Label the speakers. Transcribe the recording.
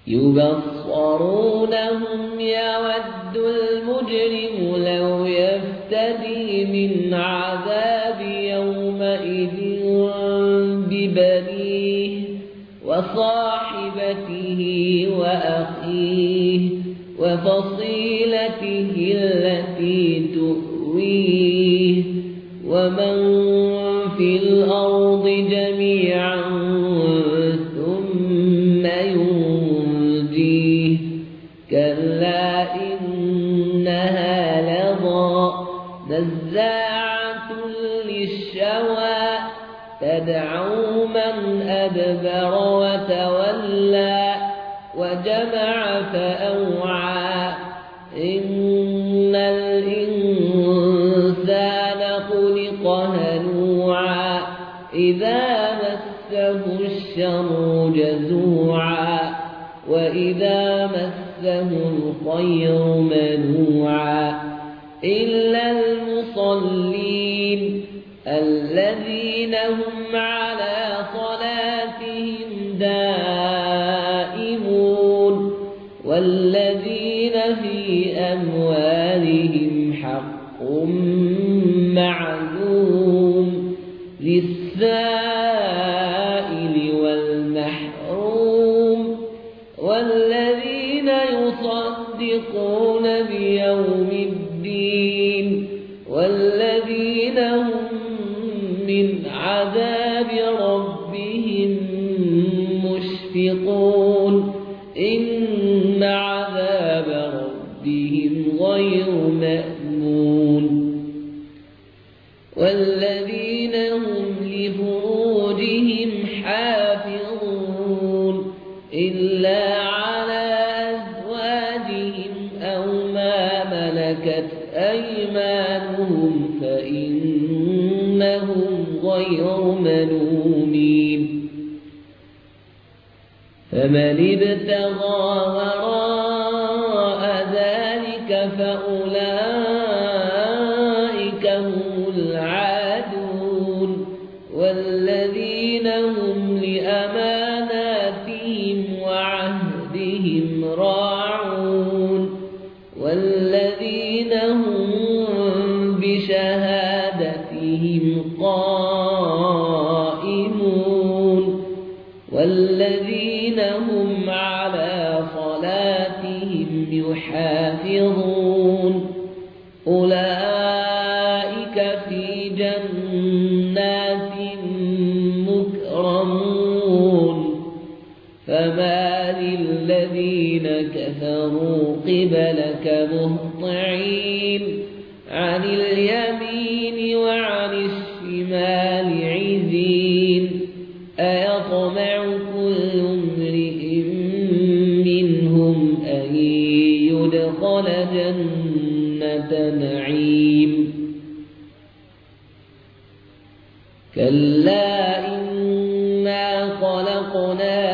Speaker 1: يبصرونهم يود المجرم لو يفتدي من عذاب يومئذ ببنيه وصاحبته وأخيه وفصيلته التي تؤويه ومن في الأرض جميعا ثم ينجيه كلا إنها لظى نزاعة للشوى تدعو من أدبر وتولى وجمع فأوعى إن الإنسان خلق هلوعا إذا مسه الشر جزوعا وإذا مسه الخير منوعا إلا المصلين الذين هم على صلاتهم دائمون والذين في أموالهم حق معلوم للسائل والمحروم والذين يصدقون بيوم الدين والذين هم من عذاب ربهم مشفقون إن عذاب ربهم غير مأمون والذين هم لفروجهم حافظون إلا على أزواجهم أو ما ملكت أيمانهم فإنهم غير ملومين فمن ابتغى وراء ذلك فأولئك هم العادون والذين هم لأماناتهم وعهدهم راعون والذين هم بشهادتهم قائمون والذين هم على صلاتهم يحافظون أولئك في جنات مكرمون فما للذين كفروا قبلك مهطعين عن اليمين وعن الشمال عزين أيطمع كل امرئ منهم أن يدخل جنة نعيم كلا إنا خلقنا